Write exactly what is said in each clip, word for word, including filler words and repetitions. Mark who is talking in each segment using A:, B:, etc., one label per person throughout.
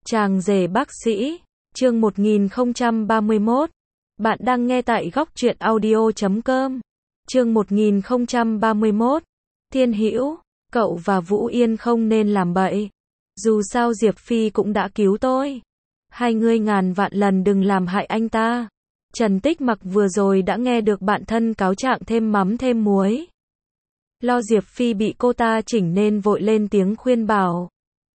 A: Chàng rể bác sĩ, chương một nghìn không trăm ba mươi mốt. Bạn đang nghe tại góc truyện audio chấm com. Chương một nghìn không trăm ba mươi mốt. Thiên Hữu, cậu và Vũ Yên không nên làm bậy. Dù sao Diệp Phi cũng đã cứu tôi. Hai ngươi ngàn vạn lần đừng làm hại anh ta. Trần Tích Mặc vừa rồi đã nghe được bạn thân cáo trạng thêm mắm thêm muối. Lo Diệp Phi bị cô ta chỉnh nên vội lên tiếng khuyên bảo.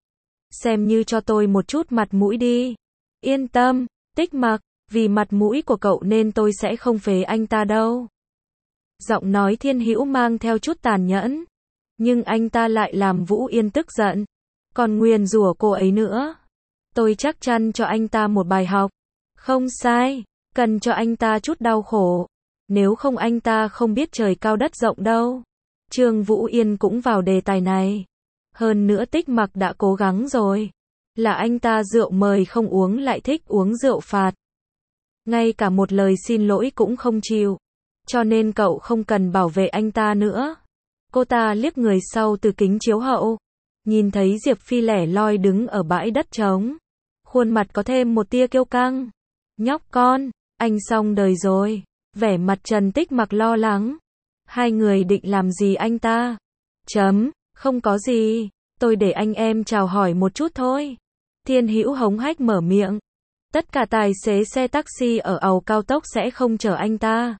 A: Xem như cho tôi một chút mặt mũi đi. Yên tâm, Tích Mặc, vì mặt mũi của cậu nên tôi sẽ không phế anh ta đâu. Giọng nói Thiên Hữu mang theo chút tàn nhẫn. Nhưng anh ta lại làm Vũ Yên tức giận. Còn nguyền rủa cô ấy nữa. Tôi chắc chắn cho anh ta một bài học. Không sai, cần cho anh ta chút đau khổ. Nếu không anh ta không biết trời cao đất rộng đâu. Trương Vũ Yên cũng vào đề tài này. Hơn nữa Tích Mặc đã cố gắng rồi. Là anh ta rượu mời không uống lại thích uống rượu phạt. Ngay cả một lời xin lỗi cũng không chịu. Cho nên cậu không cần bảo vệ anh ta nữa. Cô ta liếc người sau từ kính chiếu hậu. Nhìn thấy Diệp Phi lẻ loi đứng ở bãi đất trống. Khuôn mặt có thêm một tia kiêu căng. Nhóc con, anh xong đời rồi. Vẻ mặt Trần Tích Mặc lo lắng. Hai người định làm gì anh ta? Chấm, không có gì. Tôi để anh em chào hỏi một chút thôi. Thiên Hữu hống hách mở miệng. Tất cả tài xế xe taxi ở àu cao tốc sẽ không chở anh ta.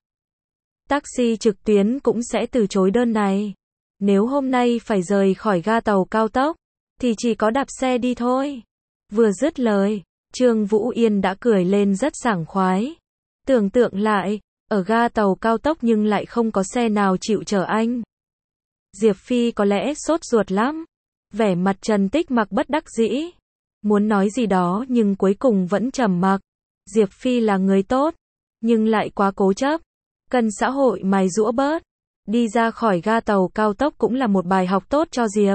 A: Taxi trực tuyến cũng sẽ từ chối đơn này. Nếu hôm nay phải rời khỏi ga tàu cao tốc, thì chỉ có đạp xe đi thôi. Vừa dứt lời, Trương Vũ Yên đã cười lên rất sảng khoái. Tưởng tượng lại, ở ga tàu cao tốc nhưng lại không có xe nào chịu chở anh. Diệp Phi có lẽ sốt ruột lắm. Vẻ mặt Trần Tích Mặc bất đắc dĩ. Muốn nói gì đó nhưng cuối cùng vẫn trầm mặc. Diệp Phi là người tốt, nhưng lại quá cố chấp. Cần xã hội mài giũa bớt. Đi ra khỏi ga tàu cao tốc cũng là một bài học tốt cho Diệp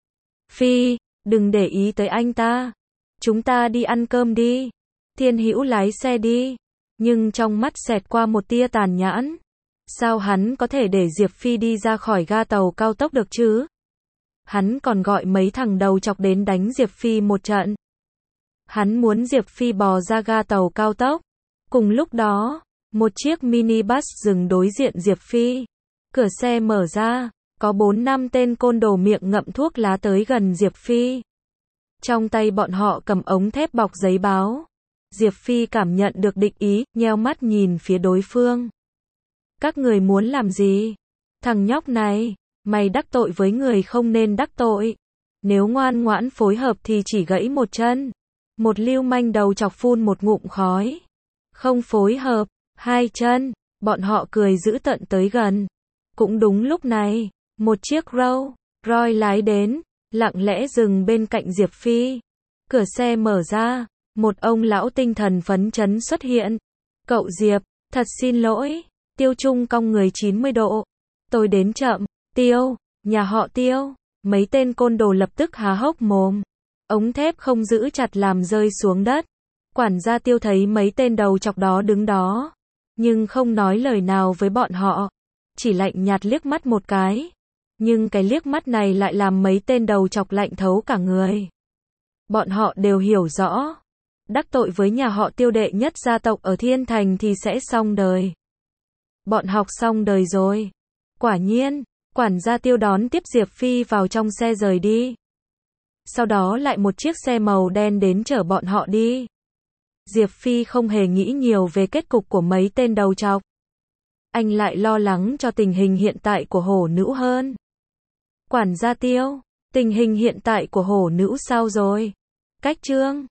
A: Phi, đừng để ý tới anh ta. Chúng ta đi ăn cơm đi. Thiên Hữu lái xe đi. Nhưng trong mắt xẹt qua một tia tàn nhẫn. Sao hắn có thể để Diệp Phi đi ra khỏi ga tàu cao tốc được chứ? Hắn còn gọi mấy thằng đầu chọc đến đánh Diệp Phi một trận. Hắn muốn Diệp Phi bò ra ga tàu cao tốc. Cùng lúc đó, một chiếc minibus dừng đối diện Diệp Phi. Cửa xe mở ra, có bốn năm tên côn đồ miệng ngậm thuốc lá tới gần Diệp Phi. Trong tay bọn họ cầm ống thép bọc giấy báo. Diệp Phi cảm nhận được địch ý, nheo mắt nhìn phía đối phương. Các người muốn làm gì? Thằng nhóc này, mày đắc tội với người không nên đắc tội. Nếu ngoan ngoãn phối hợp thì chỉ gãy một chân. Một lưu manh đầu chọc phun một ngụm khói. Không phối hợp, hai chân, bọn họ cười dữ tợn tới gần. Cũng đúng lúc này, một chiếc Rolls Royce lái đến, lặng lẽ dừng bên cạnh Diệp Phi. Cửa xe mở ra, một ông lão tinh thần phấn chấn xuất hiện. Cậu Diệp, thật xin lỗi. Tiêu Trung cong người chín mươi độ. Tôi đến chậm. Tiêu, nhà họ Tiêu. Mấy tên côn đồ lập tức há hốc mồm. Ống thép không giữ chặt làm rơi xuống đất. Quản gia Tiêu thấy mấy tên đầu chọc đó đứng đó, nhưng không nói lời nào với bọn họ. Chỉ lạnh nhạt liếc mắt một cái. Nhưng cái liếc mắt này lại làm mấy tên đầu chọc lạnh thấu cả người. Bọn họ đều hiểu rõ. Đắc tội với nhà họ Tiêu đệ nhất gia tộc ở Thiên Thành thì sẽ xong đời. Bọn học xong đời rồi. Quả nhiên, quản gia Tiêu đón tiếp Diệp Phi vào trong xe rời đi. Sau đó lại một chiếc xe màu đen đến chở bọn họ đi. Diệp Phi không hề nghĩ nhiều về kết cục của mấy tên đầu chọc. Anh lại lo lắng cho tình hình hiện tại của hổ nữ hơn. Quản gia Tiêu, tình hình hiện tại của hổ nữ sao rồi? Cách Trương